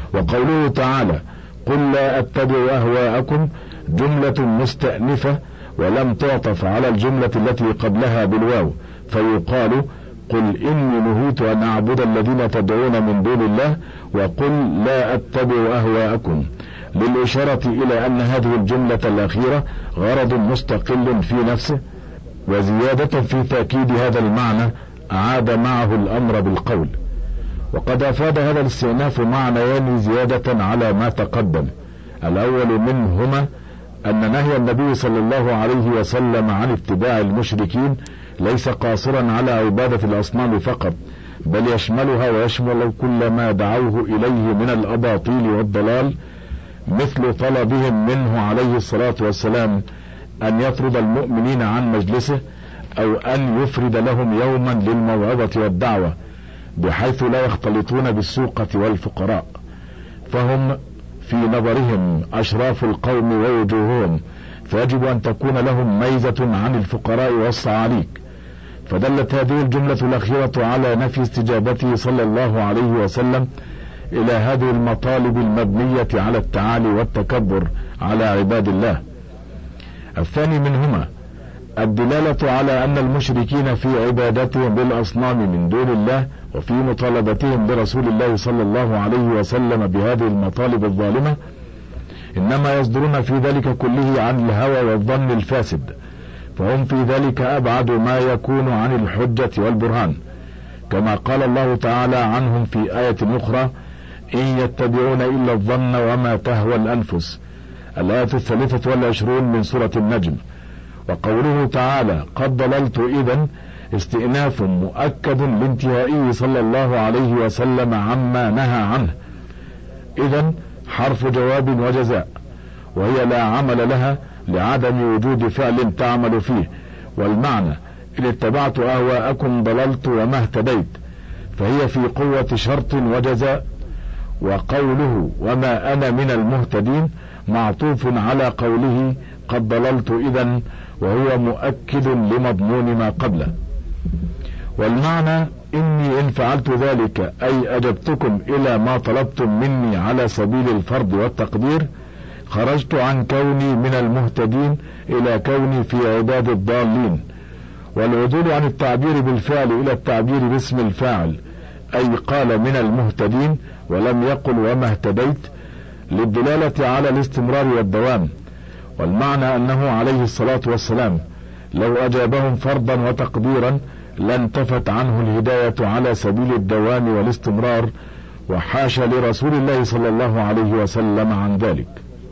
وقوله تعالى قل لا أتبع أهواءكم جملة مستأنفة ولم تعطف على الجملة التي قبلها بالواو، فيقال قل إني نهيت أن أعبد الذين تدعون من دون الله وقل لا أتبع أهواءكم، للإشارة إلى أن هذه الجملة الأخيرة غرض مستقل في نفسه، وزيادة في تأكيد هذا المعنى أعاد معه الأمر بالقول. وقد أفاد هذا الاستئناف معنيان زيادة على ما تقدم. الأول منهما أن نهي النبي صلى الله عليه وسلم عن اتباع المشركين ليس قاصرا على عبادة الأصنام فقط، بل يشملها ويشمل كل ما دعوه إليه من الأباطيل والضلال، مثل طلبهم منه عليه الصلاة والسلام أن يطرد المؤمنين عن مجلسه، أو أن يفرد لهم يوما للموعظة والدعوة بحيث لا يختلطون بالسوقة والفقراء، فهم في نظرهم أشراف القوم ووجوههم، فيجب أن تكون لهم ميزة عن الفقراء والصعاليك. فدلت هذه الجملة الأخيرة على نفي استجابته صلى الله عليه وسلم إلى هذه المطالب المبنية على التعالي والتكبر على عباد الله. الثاني منهما الدلالة على أن المشركين في عبادتهم بالأصنام من دون الله وفي مطالبتهم برسول الله صلى الله عليه وسلم بهذه المطالب الظالمة إنما يصدرون في ذلك كله عن الهوى والظن الفاسد، فهم في ذلك أبعد ما يكون عن الحجة والبرهان، كما قال الله تعالى عنهم في آية أخرى إن يتبعون إلا الظن وما تهوى الأنفس، الآية 23 من سورة النجم. وقوله تعالى قد ضللت إذن استئناف مؤكد لانتهائه صلى الله عليه وسلم عما نهى عنه، إذن حرف جواب وجزاء، وهي لا عمل لها لعدم وجود فعل تعمل فيه، والمعنى إن اتبعت أهواءكم ضللت وما اهتديت، فهي في قوة شرط وجزاء. وقوله وما أنا من المهتدين معطوف على قوله قد ضللت إذن، وهو مؤكد لمضمون ما قبله. والمعنى إني إن فعلت ذلك أي أجبتكم إلى ما طلبتم مني على سبيل الفرض والتقدير خرجت عن كوني من المهتدين إلى كوني في عباد الضالين. والعدول عن التعبير بالفعل إلى التعبير باسم الفاعل، أي قال من المهتدين ولم يقل وما اهتديت، للدلالة على الاستمرار والدوام. والمعنى أنه عليه الصلاة والسلام لو أجابهم فرضا وتقديرا لانتفت عنه الهداية على سبيل الدوام والاستمرار، وحاشا لرسول الله صلى الله عليه وسلم عن ذلك.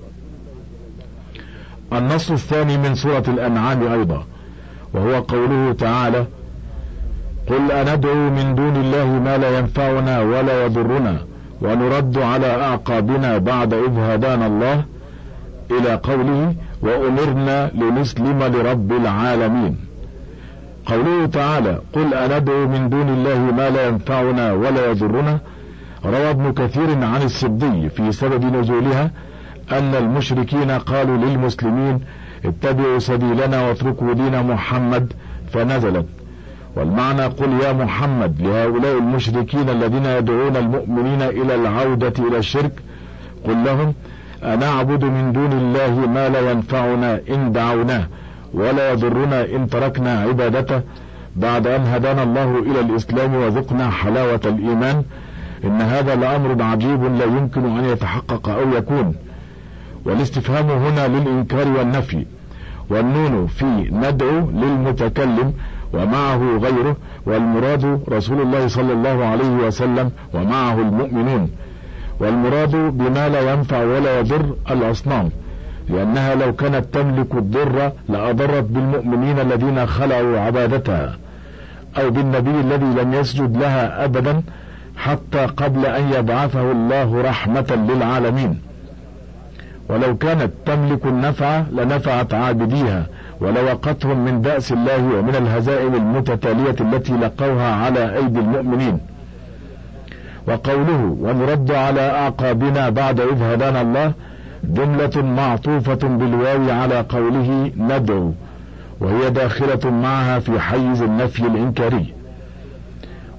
النص الثاني من سورة الأنعام أيضا، وهو قوله تعالى قل أندعو من دون الله ما لا ينفعنا ولا يضرنا ونرد على أعقابنا بعد إذ هدانا الله، إلى قوله وأمرنا لنسلم لرب العالمين. قوله تعالى قل أندعو من دون الله ما لا ينفعنا ولا يضرنا، روى ابن كثير عن السدي في سبب نزولها أن المشركين قالوا للمسلمين اتبعوا سبيلنا واتركوا دين محمد، فنزلت. والمعنى قل يا محمد لهؤلاء المشركين الذين يدعون المؤمنين إلى العودة إلى الشرك، قل لهم أنعبد من دون الله ما لا ينفعنا إن دعوناه ولا يضرنا إن تركنا عبادته بعد أن هدانا الله إلى الإسلام وذقنا حلاوة الإيمان. إن هذا لأمر عجيب لا يمكن أن يتحقق أو يكون. والاستفهام هنا للإنكار والنفي، والنون في ندعو للمتكلم ومعه غيره، والمراد رسول الله صلى الله عليه وسلم ومعه المؤمنون. والمراد بما لا ينفع ولا يضر الأصنام، لأنها لو كانت تملك الضر لأضرت بالمؤمنين الذين خلعوا عبادتها، أو بالنبي الذي لم يسجد لها أبدا حتى قبل أن يبعثه الله رحمة للعالمين. ولو كانت تملك النفع لنفعت عابديها ولوقتهم من بأس الله ومن الهزائم المتتالية التي لقوها على أيدي المؤمنين. وقوله ونرد على أعقابنا بعد إذ هدانا الله جملة معطوفة بالواو على قوله ندعو، وهي داخلة معها في حيز النفي الإنكاري.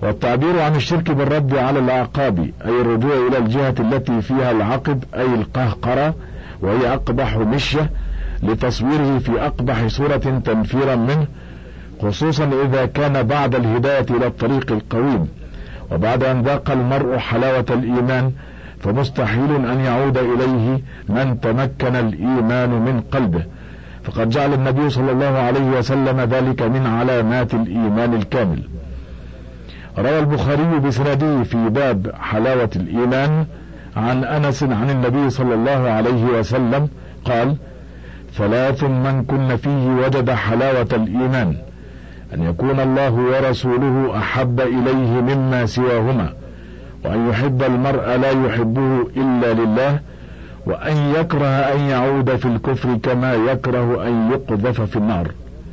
والتعبير عن الشرك بالرد على الأعقاب أي الرجوع إلى الجهة التي فيها العقد أي القهقرة، وهي أقبح مشية، لتصويره في أقبح صورة تنفيرا منه، خصوصا إذا كان بعد الهداية إلى الطريق القويم وبعد أن ذاق المرء حلاوة الإيمان، فمستحيل أن يعود إليه من تمكن الإيمان من قلبه، فقد جعل النبي صلى الله عليه وسلم ذلك من علامات الإيمان الكامل. روى البخاري بسنده في باب حلاوة الإيمان عن أنس عن النبي صلى الله عليه وسلم قال: 3 من كن فيه وجد حلاوة الإيمان: أن يكون الله ورسوله أحب إليه مما سواهما، وأن يحب المرء لا يحبه إلا لله، وأن يكره أن يعود في الكفر كما يكره أن يقذف في النار.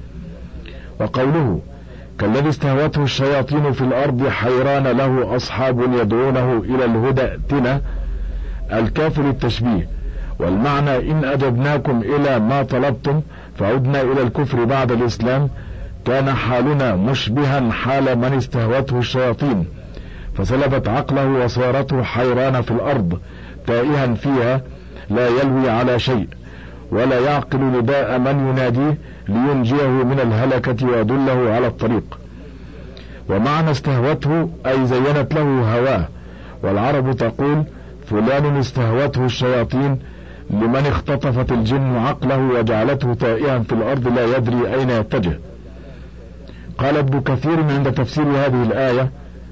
وقوله: كالذي استهوته الشياطين في الأرض حيران له أصحاب يدعونه إلى الهدى ائتنا، الكاف للتشبيه، والمعنى إن أجبناكم إلى ما طلبتم فعدنا إلى الكفر بعد الإسلام، كان حالنا مشبها حال من استهوته الشياطين فسلبت عقله وصارته حيران في الأرض تائها فيها لا يلوي على شيء ولا يعقل نداء من يناديه لينجيه من الهلكة ويدله على الطريق. ومعنى استهوته أي زينت له هواه، والعرب تقول: فلان استهوته الشياطين، لمن اختطفت الجن عقله وجعلته تائها في الأرض لا يدري أين يتجه. قال ابن كثير عند تفسير هذه الآية: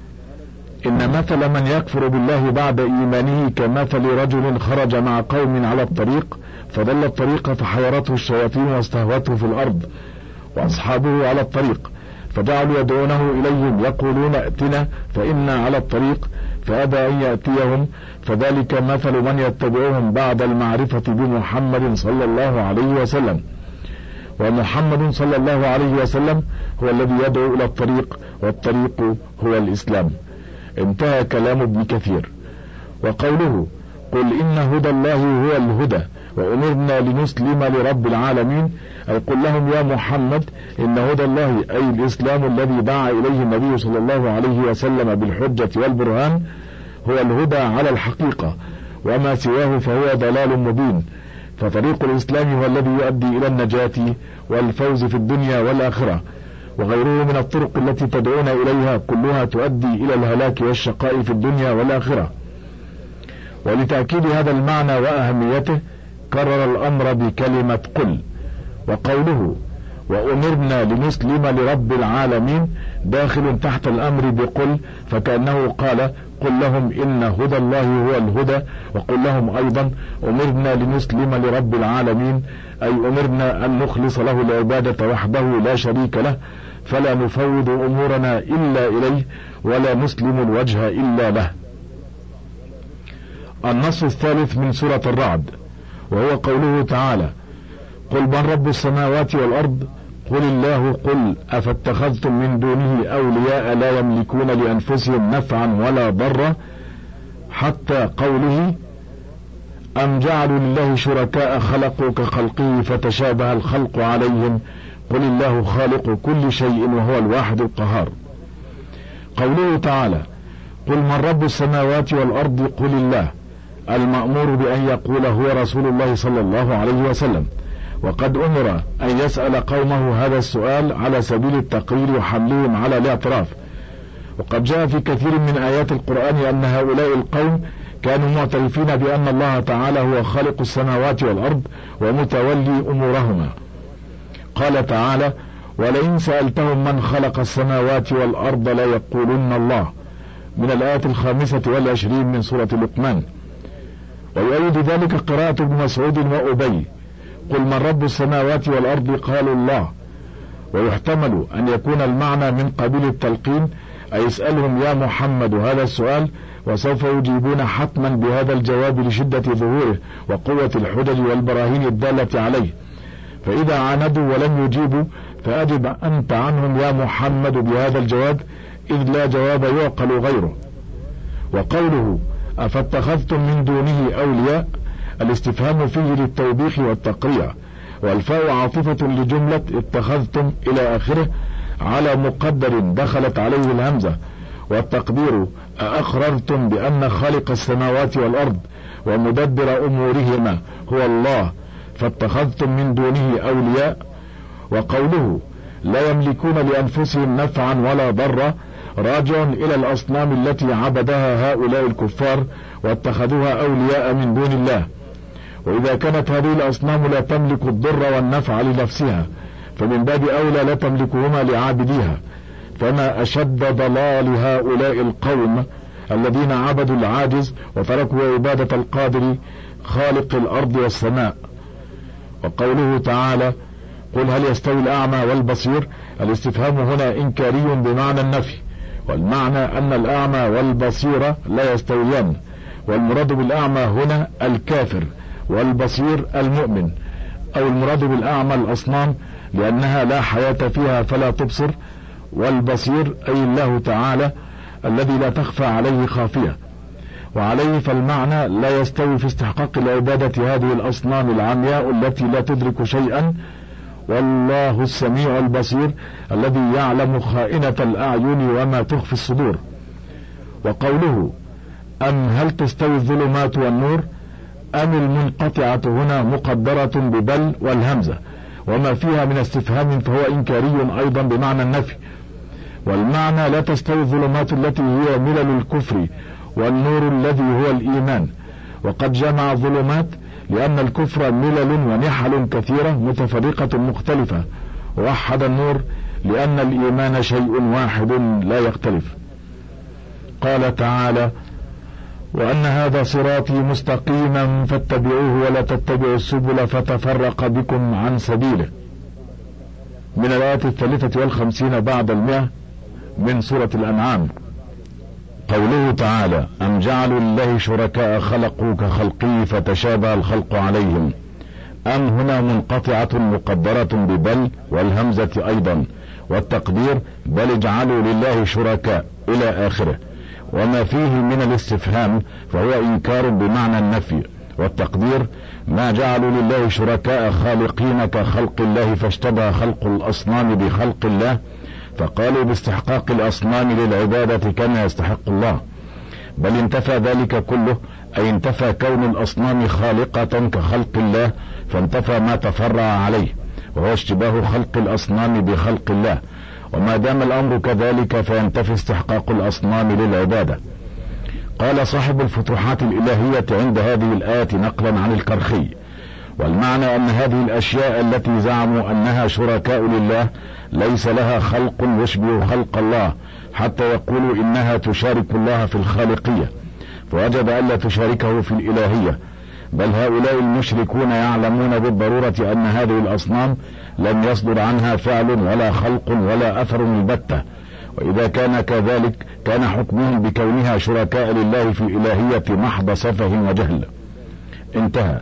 إن مثل من يكفر بالله بعد إيمانه كمثل رجل خرج مع قوم على الطريق فضل الطريق فحيرته الشياطين واستهوته في الأرض وأصحابه على الطريق فجعلوا يدعونه إليهم يقولون ائتنا فإنا على الطريق، فأبى أن يأتيهم، فذلك مثل من يتبعهم بعد المعرفة بمحمد صلى الله عليه وسلم، ومحمد صلى الله عليه وسلم هو الذي يدعو إلى الطريق، والطريق هو الإسلام. انتهى كلام ابن كثير. وقوله: قل إن هدى الله هو الهدى وأمرنا لنسلم لرب العالمين، أي قل لهم يا محمد إن هدى الله أي الإسلام الذي دعا إليه النبي صلى الله عليه وسلم بالحجة والبرهان هو الهدى على الحقيقة، وما سواه فهو ضلال مبين، فطريق الإسلام هو الذي يؤدي إلى النجاة والفوز في الدنيا والآخرة، وغيره من الطرق التي تدعون إليها كلها تؤدي إلى الهلاك والشقاء في الدنيا والآخرة. ولتأكيد هذا المعنى وأهميته كرر الأمر بكلمة قل. وقوله: وأمرنا لنسلم لرب العالمين داخل تحت الأمر بقل، فكأنه قال: قل لهم إن هدى الله هو الهدى، وقل لهم أيضا أمرنا لنسلم لرب العالمين، أي أمرنا أن نخلص له العبادة وحده لا شريك له، فلا نفوض أمورنا إلا إليه ولا نسلم الوجه إلا له. النص الثالث من سورة الرعد، وهو قوله تعالى: قل من رب السماوات والأرض قل الله قل أفاتخذتم من دونه أولياء لا يملكون لأنفسهم نفعا ولا ضرا، حتى قوله: أم جعلوا لله شركاء خلقوا كخلقه فتشابه الخلق عليهم قل الله خالق كل شيء وهو الواحد القهار. قوله تعالى: قل من رب السماوات والأرض قل الله، المأمور بأن يقول هو رسول الله صلى الله عليه وسلم، وقد أمر أن يسأل قومه هذا السؤال على سبيل التقرير وحملهم على الاعتراف. وقد جاء في كثير من آيات القرآن أن هؤلاء القوم كانوا معترفين بأن الله تعالى هو خالق السماوات والأرض ومتولي أمورهما. قال تعالى: ولئن سألتهم من خلق السماوات والأرض لا يقولن الله، من الآية 25 من سورة لقمان. ويؤيد ذلك قراءة ابن مسعود وأبي: قل من رب السماوات والأرض قالوا الله. ويحتمل أن يكون المعنى من قبيل التلقين، أي اسألهم يا محمد هذا السؤال وسوف يجيبون حتما بهذا الجواب لشدة ظهوره وقوة الحجج والبراهين الدالة عليه، فإذا عاندوا ولم يجيبوا فأجب أنت عنهم يا محمد بهذا الجواب، إذ لا جواب يعقل غيره. وقوله: أفاتخذتم من دونه أولياء، الاستفهام فيه للتوبيخ والتقريع، والفاء عاطفة لجملة اتخذتم إلى آخره على مقدر دخلت عليه الهمزة، والتقدير أأقررتم بأن خالق السماوات والأرض ومدبر أمورهما هو الله فاتخذتم من دونه أولياء. وقوله لا يملكون لأنفسهم نفعا ولا ضرا راجع إلى الأصنام التي عبدها هؤلاء الكفار واتخذوها أولياء من دون الله. وإذا كانت هذه الأصنام لا تملك الضر والنفع لنفسها فمن باب أولى لا تملكهما لعابديها. فما أشد ضلال هؤلاء القوم الذين عبدوا العاجز وتركوا عبادة القادر خالق الأرض والسماء. وقوله تعالى قل هل يستوي الأعمى والبصير، الاستفهام هنا إنكاري بمعنى النفي، والمعنى أن الأعمى والبصير لا يستويان، والمراد بالأعمى هنا الكافر والبصير المؤمن، أو المراد بالأعمى الأصنام لأنها لا حياة فيها فلا تبصر، والبصير أي الله تعالى الذي لا تخفى عليه خافية. وعليه فالمعنى لا يستوي في استحقاق العبادة هذه الأصنام العمياء التي لا تدرك شيئا، والله السميع البصير الذي يعلم خائنة الأعين وما تخفي الصدور. وقوله أم هل تستوي الظلمات والنور، أم المنقطعة هنا مقدرة ببل والهمزة وما فيها من استفهام فهو إنكاري أيضا بمعنى النفي. والمعنى لا تستوي الظلمات التي هي ملل الكفر والنور الذي هو الإيمان، وقد جمع الظلمات لأن الكفر ملل ونحل كثيرة متفرقة مختلفة، ووحد النور لأن الإيمان شيء واحد لا يختلف. قال تعالى وأن هذا صراطي مستقيما فاتبعوه ولا تتبعوا السبل فتفرق بكم عن سبيله، من الآية 53 بعد 100 من سورة الأنعام. قوله تعالى أم جعلوا لله شركاء خلقوا كخلقه فتشابه الخلق عليهم، أم هنا منقطعة مقدرة ببل والهمزة أيضا، والتقدير بل اجعلوا لله شركاء إلى آخره. وما فيه من الاستفهام فهو إنكار بمعنى النفي، والتقدير ما جعلوا لله شركاء خالقين كخلق الله فاشتبه خلق الأصنام بخلق الله، فقالوا باستحقاق الأصنام للعبادة كما يستحق الله، بل انتفى ذلك كله، أي انتفى كون الأصنام خالقة كخلق الله، فانتفى ما تفرع عليه وهو اشتباه خلق الأصنام بخلق الله. وما دام الأمر كذلك فينتفي استحقاق الأصنام للعبادة. قال صاحب الفتوحات الإلهية عند هذه الآية نقلا عن الكرخي: والمعنى أن هذه الأشياء التي زعموا أنها شركاء لله ليس لها خلق يشبه خلق الله حتى يقولوا إنها تشارك الله في الخالقية، فوجب ألا تشاركه في الإلهية، بل هؤلاء المشركون يعلمون بالضرورة أن هذه الأصنام لم يصدر عنها فعل ولا خلق ولا أثر البتة، وإذا كان كذلك كان حكمهم بكونها شركاء لله في الإلهية محض سفه وجهل. انتهى.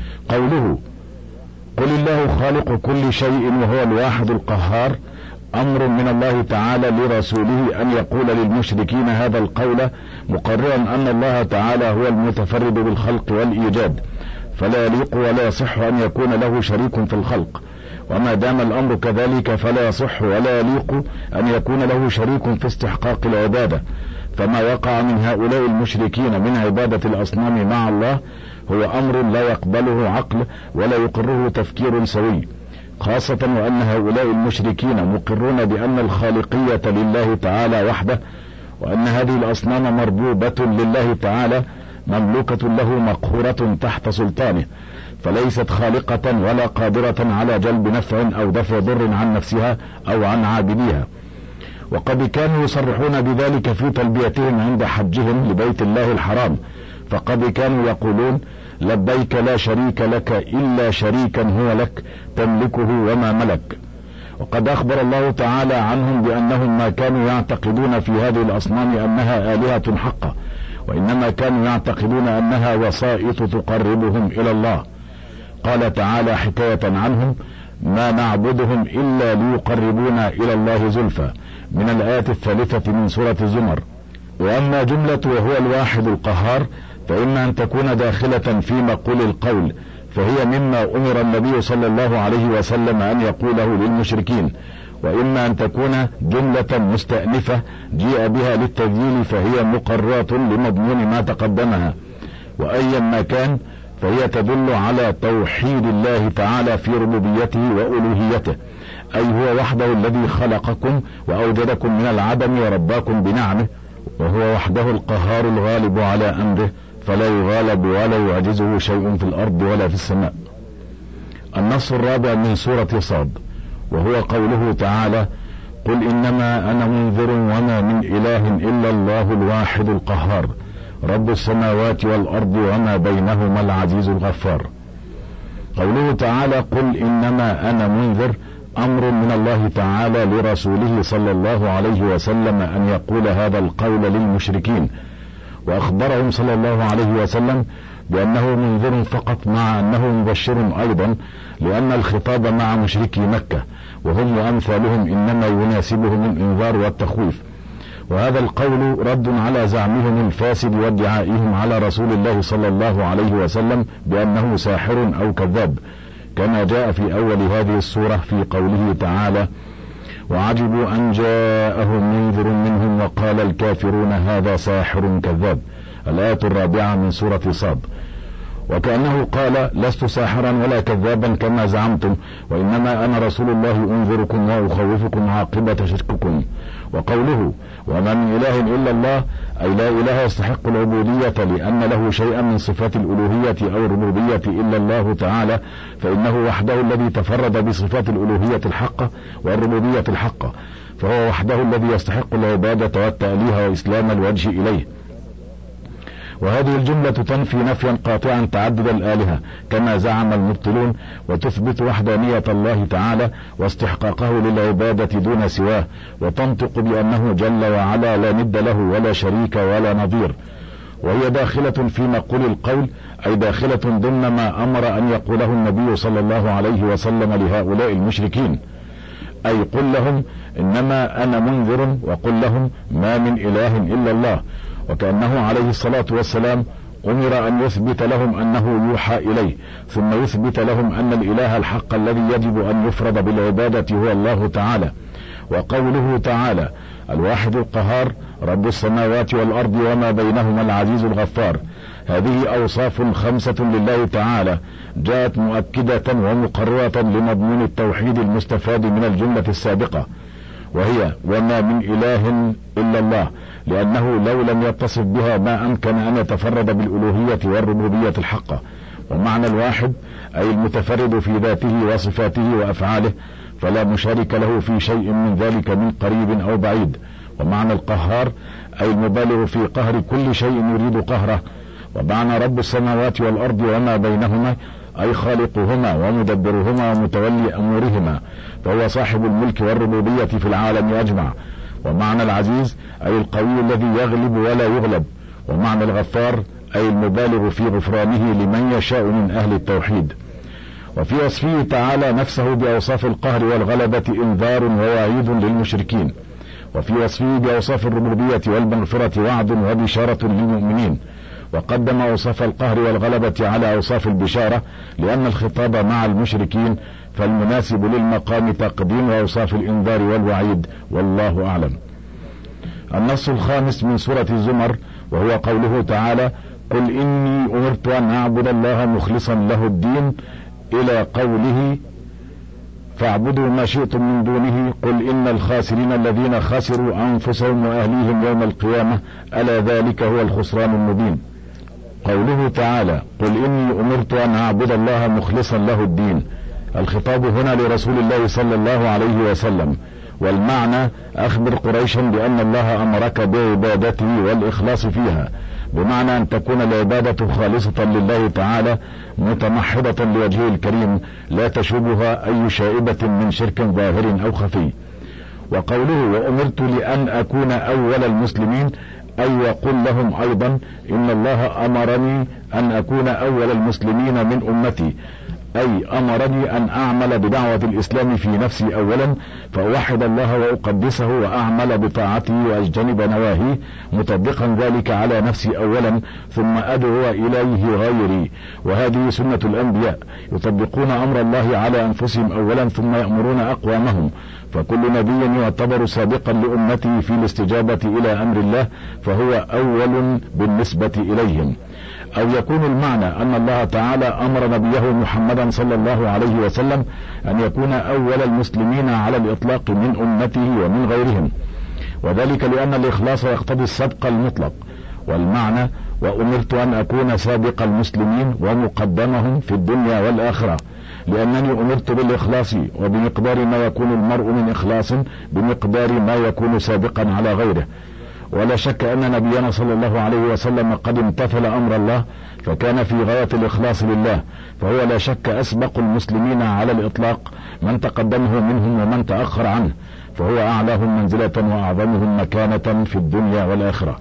قوله قل الله خالق كل شيء وهو الواحد القهار أمر من الله تعالى لرسوله أن يقول للمشركين هذا القول، مقررا أن الله تعالى هو المتفرد بالخلق والإيجاد، فلا يليق ولا يصح أن يكون له شريك في الخلق. وما دام الأمر كذلك فلا يصح ولا يليق أن يكون له شريك في استحقاق العبادة. فما وقع من هؤلاء المشركين من عبادة الأصنام مع الله هو أمر لا يقبله عقل ولا يقره تفكير سوي، خاصة وأن هؤلاء المشركين مقرون بأن الخالقية لله تعالى وحده، وأن هذه الأصنام مربوبة لله تعالى مملوكة له مقهورة تحت سلطانه، فليست خالقة ولا قادرة على جلب نفع أو دفع ضر عن نفسها أو عن عابديها. وقد كانوا يصرحون بذلك في تلبيتهم عند حجهم لبيت الله الحرام، فقد كانوا يقولون لبيك لا شريك لك إلا شريكا هو لك تملكه وما ملك. وقد أخبر الله تعالى عنهم بأنهم ما كانوا يعتقدون في هذه الأصنام أنها آلهة حقة، وإنما كانوا يعتقدون أنها وسائط تقربهم إلى الله. قال تعالى حكاية عنهم: ما نعبدهم إلا ليقربونا إلى الله زلفى، من الآية 3 من سورة الزمر. وأما جملة وهو الواحد القهار فإما أن تكون داخلة في مقول القول، فهي مما أمر النبي صلى الله عليه وسلم أن يقوله للمشركين، وإما أن تكون جملة مستأنفة جيء بها للتذييل فهي مقرات لمضمون ما تقدمها، وأيا ما كان فهي تدل على توحيد الله تعالى في ربوبيته وألوهيته، أي هو وحده الذي خلقكم وأوجدكم من العدم ورباكم بنعمه، وهو وحده القهار الغالب على أمره فلا يغالب ولا يعجزه شيء في الأرض ولا في السماء. النص الرابع من سورة صاد، وهو قوله تعالى: قل إنما أنا منذر وما من إله إلا الله الواحد القهار رب السماوات والأرض وما بينهما العزيز الغفار. قوله تعالى: قل إنما أنا منذر أمر من الله تعالى لرسوله صلى الله عليه وسلم أن يقول هذا القول للمشركين، وأخبرهم صلى الله عليه وسلم بأنه منذر فقط مع أنه مبشر أيضا، لأن الخطاب مع مشركي مكة وهم وأمثالهم إنما يناسبهم الإنذار والتخويف، وهذا القول رد على زعمهم الفاسد وادعائهم على رسول الله صلى الله عليه وسلم بأنه ساحر أو كذاب، كما جاء في أول هذه السورة في قوله تعالى: وعجبوا أن جاءهم منذر منهم وقال الكافرون هذا ساحر كذاب، الآية الرابعة من سورة صاد. وكأنه قال: لست ساحرا ولا كذابا كما زعمتم، وإنما أنا رسول الله أنذركم وأخوفكم عاقبة شرككم. وقوله: وما من إله إلا الله، أي لا إله يستحق العبودية لأن له شيئا من صفات الألوهية أو الربوبية إلا الله تعالى، فإنه وحده الذي تفرد بصفات الألوهية الحقة والربوبية الحقة، فهو وحده الذي يستحق العبادة والتأليه وإسلام الوجه إليه. وهذه الجملة تنفي نفيا قاطعا تعدد الآلهة كما زعم المبطلون، وتثبت وحدانية الله تعالى واستحقاقه للعبادة دون سواه، وتنطق بأنه جل وعلا لا ند له ولا شريك ولا نظير. وهي داخلة في مقول القول، أي داخلة ضمن ما أمر أن يقوله النبي صلى الله عليه وسلم لهؤلاء المشركين، أي قل لهم إنما أنا منذر، وقل لهم ما من إله إلا الله. وكأنه عليه الصلاة والسلام أمر أن يثبت لهم أنه يوحى إليه، ثم يثبت لهم أن الإله الحق الذي يجب أن يفرد بالعبادة هو الله تعالى. وقوله تعالى: الواحد القهار رب السماوات والأرض وما بينهما العزيز الغفار، هذه أوصاف 5 لله تعالى جاءت مؤكدة ومقررة لمضمون التوحيد المستفاد من الجملة السابقة، وهي وما من إله إلا الله، لأنه لو لم يتصف بها ما أمكن أن يتفرد بالألوهية والربوبية الحقة. ومعنى الواحد أي المتفرد في ذاته وصفاته وأفعاله، فلا مشارك له في شيء من ذلك من قريب أو بعيد. ومعنى القهار أي المبالغ في قهر كل شيء يريد قهره. ومعنى رب السماوات والأرض وما بينهما أي خالقهما ومدبرهما ومتولي أمورهما، فهو صاحب الملك والربوبية في العالم أجمع. ومعنى العزيز أي القوي الذي يغلب ولا يغلب. ومعنى الغفار أي المبالغ في غفرانه لمن يشاء من أهل التوحيد. وفي وصفه تعالى نفسه بأوصاف القهر والغلبة إنذار ووعيد للمشركين، وفي وصفه بأوصاف الربوبية والمغفرة وعد وبشارة للمؤمنين. وقدم أوصاف القهر والغلبة على أوصاف البشارة لأن الخطاب مع المشركين، فالمناسب للمقام تقديم أوصاف الإنذار والوعيد، والله أعلم. النص الخامس من سورة الزمر، وهو قوله تعالى: قل إني أمرت أن أعبد الله مخلصا له الدين، إلى قوله: فاعبدوا ما شئتم من دونه، قل إن الخاسرين الذين خسروا أنفسهم وأهليهم يوم القيامة، ألا ذلك هو الخسران المبين. قوله تعالى: قل إني أمرت أن أعبد الله مخلصا له الدين، الخطاب هنا لرسول الله صلى الله عليه وسلم، والمعنى: أخبر قريشا بأن الله أمرك بعبادته والإخلاص فيها، بمعنى أن تكون العبادة خالصة لله تعالى متمحضة لوجهه الكريم، لا تشوبها أي شائبة من شرك ظاهر أو خفي. وقوله: وأمرت لأن أكون أول المسلمين، أي وقل لهم أيضا إن الله أمرني أن أكون أول المسلمين من أمتي، أي أمرني أن أعمل بدعوة الإسلام في نفسي أولا، فأوحد الله وأقدسه وأعمل بطاعته وأجتنب نواهيه، مطبقا ذلك على نفسي أولا، ثم أدعو إليه غيري. وهذه سنة الأنبياء، يطبقون أمر الله على أنفسهم أولا ثم يأمرون أقوامهم، فكل نبي يعتبر سابقا لأمته في الاستجابة إلى أمر الله، فهو أول بالنسبة إليهم. أو يكون المعنى أن الله تعالى أمر نبيه محمدا صلى الله عليه وسلم أن يكون أول المسلمين على الإطلاق من أمته ومن غيرهم، وذلك لأن الإخلاص يقتضي السبق المطلق. والمعنى: وأمرت أن أكون سابق المسلمين ومقدمهم في الدنيا والآخرة، لأنني أمرت بالإخلاص، وبمقدار ما يكون المرء من إخلاص بمقدار ما يكون سابقا على غيره. ولا شك أن نبينا صلى الله عليه وسلم قد امتثل أمر الله، فكان في غاية الإخلاص لله، فهو لا شك أسبق المسلمين على الإطلاق، من تقدمه منهم ومن تأخر عنه، فهو أعلاهم منزلة وأعظمهم مكانة في الدنيا والآخرة.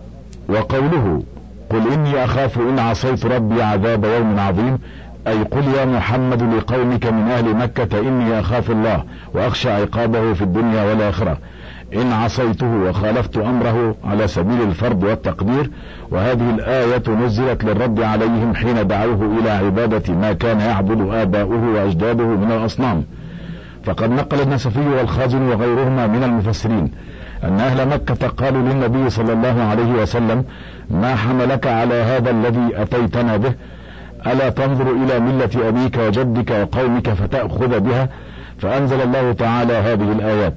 وقوله: قل إني أخاف إن عصيت ربي عذاب يوم عظيم، أي قل يا محمد لقومك من أهل مكة إني أخاف الله وأخشى عقابه في الدنيا والآخرة إن عصيته وخالفت أمره على سبيل الفرض والتقدير. وهذه الآية نزلت للرد عليهم حين دعوه إلى عبادة ما كان يعبد آباؤه وأجداده من الأصنام. فقد نقل النسفي والخازن وغيرهما من المفسرين أن أهل مكة قالوا للنبي صلى الله عليه وسلم: ما حملك على هذا الذي أتيتنا به؟ ألا تنظر إلى ملة أبيك وجدك وقومك فتأخذ بها؟ فأنزل الله تعالى هذه الآيات.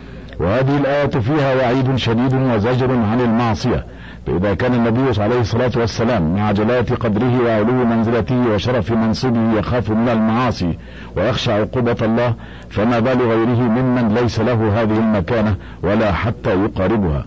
وهذه الآية فيها وعيد شديد وزجر عن المعصية، فإذا كان النبي عليه الصلاة والسلام مع جلالة قدره وعلو منزلته وشرف منصبه يخاف من المعاصي ويخشى عقوبة الله، فما بال غيره ممن ليس له هذه المكانة ولا حتى يقاربها.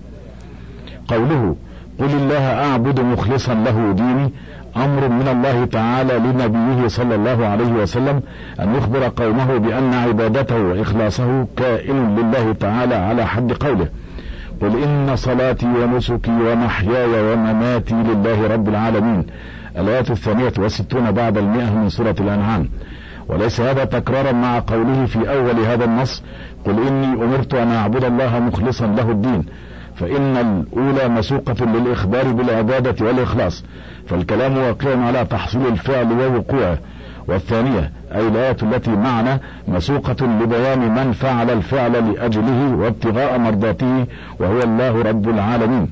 قوله: قل الله أعبد مخلصا له ديني، أمر من الله تعالى لنبيه صلى الله عليه وسلم أن يخبر قومه بأن عبادته وإخلاصه كائن لله تعالى على حد قوله: قل إن صلاتي ونسكي ومحياي ومماتي لله رب العالمين، الآية 62 بعد 100 من سورة الأنعام. وليس هذا تكرارا مع قوله في أول هذا النص: قل إني أمرت أن أعبد الله مخلصا له الدين، فإن الأولى مسوقة للإخبار بالعبادة والإخلاص، فالكلام واقع على تحصيل الفعل ووقوعه. والثانية أي الآية التي معنا مسوقة لبيان من فعل الفعل لأجله وابتغاء مرضاته، وهو الله رب العالمين.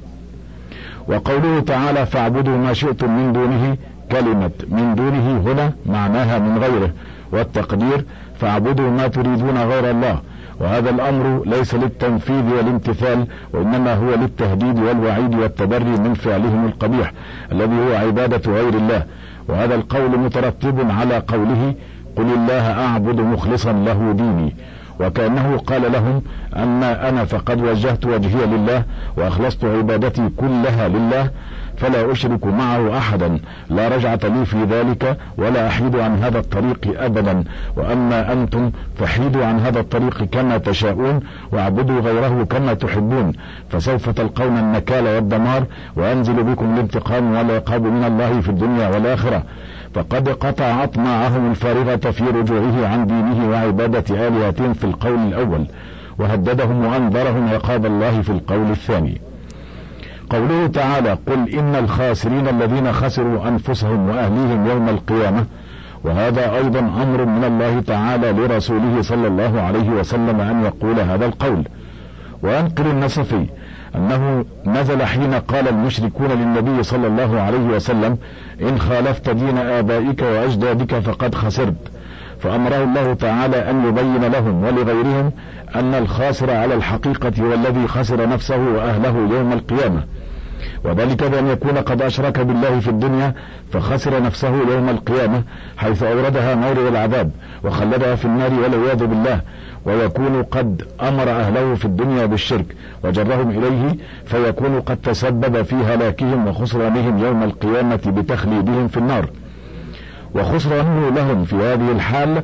وقوله تعالى: فاعبدوا ما شئتم من دونه، كلمة من دونه هنا معناها من غيره، والتقدير: فاعبدوا ما تريدون غير الله. وهذا الأمر ليس للتنفيذ والامتثال، وإنما هو للتهديد والوعيد والتبري من فعلهم القبيح الذي هو عبادة غير الله. وهذا القول مترتب على قوله: قل الله أعبد مخلصا له ديني، وكأنه قال لهم: أما أنا فقد وجهت وجهي لله وأخلصت عبادتي كلها لله، فلا أشرك معه أحدا، لا رجعة لي في ذلك ولا أحيد عن هذا الطريق أبدا. وأما أنتم فحيدوا عن هذا الطريق كما تشاءون، واعبدوا غيره كما تحبون، فسوف تلقون النكال والدمار، وأنزل بكم الانتقام والعقاب من الله في الدنيا والآخرة. فقد قطع أطماعهم الفارغة في رجوعه عن دينه وعبادة آلهتهم في القول الأول، وهددهم وأنذرهم عقاب الله في القول الثاني. قوله تعالى: قل إن الخاسرين الذين خسروا أنفسهم وأهليهم يوم القيامة، وهذا أيضا أمر من الله تعالى لرسوله صلى الله عليه وسلم أن يقول هذا القول. وينقل النسفي أنه نزل حين قال المشركون للنبي صلى الله عليه وسلم: إن خالفت دين آبائك وأجدادك فقد خسرت، فأمره الله تعالى أن يبين لهم ولغيرهم أن الخاسر على الحقيقة هو الذي خسر نفسه وأهله يوم القيامة، وذلك بأن يكون قد أشرك بالله في الدنيا فخسر نفسه يوم القيامة، حيث أوردها نار والعذاب وخلدها في النار والعياذ بالله، ويكون قد أمر أهله في الدنيا بالشرك وجرهم إليه، فيكون قد تسبب في هلاكهم وخسرانهم يوم القيامة بتخليدهم في النار. وخسرانه لهم في هذه الحال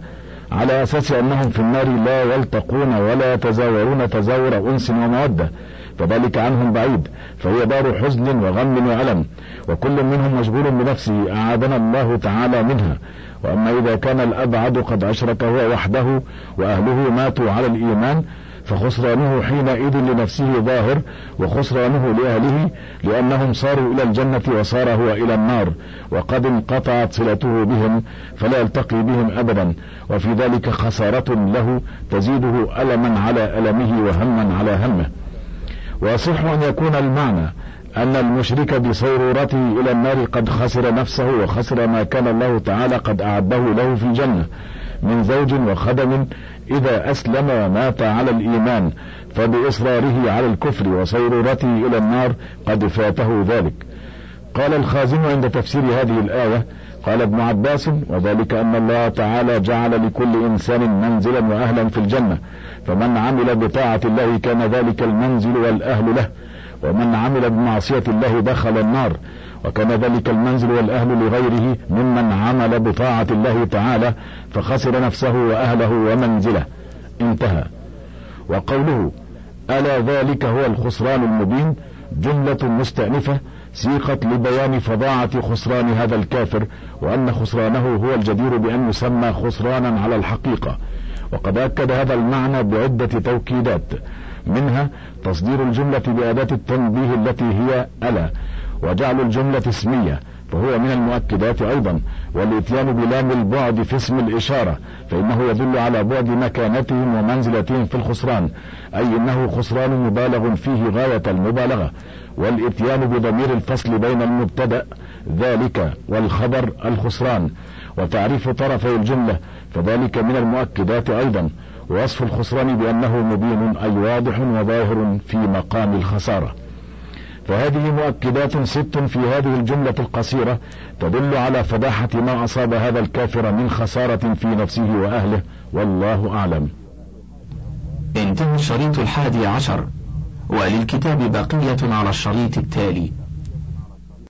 على أساس أنهم في النار لا يلتقون ولا يتزاورون تزاور أنس ومودة، فذلك عنهم بعيد، فهي دار حزن وغم وألم، وكل منهم مشغول بنفسه أعاذنا الله تعالى منها. وأما إذا كان الأبعد قد أشرك هو وحده وأهله ماتوا على الإيمان، فخسرانه حينئذ لنفسه ظاهر، وخسرانه لأهله لأنهم صاروا إلى الجنة وصار هو إلى النار، وقد انقطعت صلته بهم فلا يلتقي بهم أبدا، وفي ذلك خسارة له تزيده ألما على ألمه وهما على همه. ويصح أن يكون المعنى أن المشرك بصيرورته إلى النار قد خسر نفسه وخسر ما كان الله تعالى قد أعده له في الجنة من زوج وخدم إذا أسلم ومات على الإيمان، فبإصراره على الكفر وصيرورته إلى النار قد فاته ذلك. قال الخازن عند تفسير هذه الآية: قال ابن عباس: وذلك أن الله تعالى جعل لكل إنسان منزلا وأهلا في الجنة، فمن عمل بطاعة الله كان ذلك المنزل والأهل له، ومن عمل بمعصية الله دخل النار، وكان ذلك المنزل والأهل لغيره ممن عمل بطاعة الله تعالى فخسر نفسه وأهله ومنزله. انتهى. وقوله ألا ذلك هو الخسران المبين جملة مستأنفة سيقت لبيان فظاعة خسران هذا الكافر، وأن خسرانه هو الجدير بأن يسمى خسرانا على الحقيقة. وقد أكد هذا المعنى بعدة توكيدات، منها تصدير الجملة بأداة التنبيه التي هي ألا، وجعل الجملة اسمية فهو من المؤكدات أيضا، والاتيان بلام البعد في اسم الإشارة فإنه يدل على بعد مكانتهم ومنزلتهم في الخسران، أي إنه خسران مبالغ فيه غاية المبالغة. والاتيان بضمير الفصل بين المبتدأ ذلك والخبر الخسران، وتعريف طرفي الجملة فذلك من المؤكدات أيضا، ووصف الخسران بأنه مبين أي واضح وظاهر في مقام الخسارة. فهذه مؤكدات 6 في هذه الجملة القصيرة تدل على فضاحة ما أصاب هذا الكافر من خسارة في نفسه وأهله، والله أعلم. انتهى الشريط 11، وللكتاب بقية على الشريط التالي.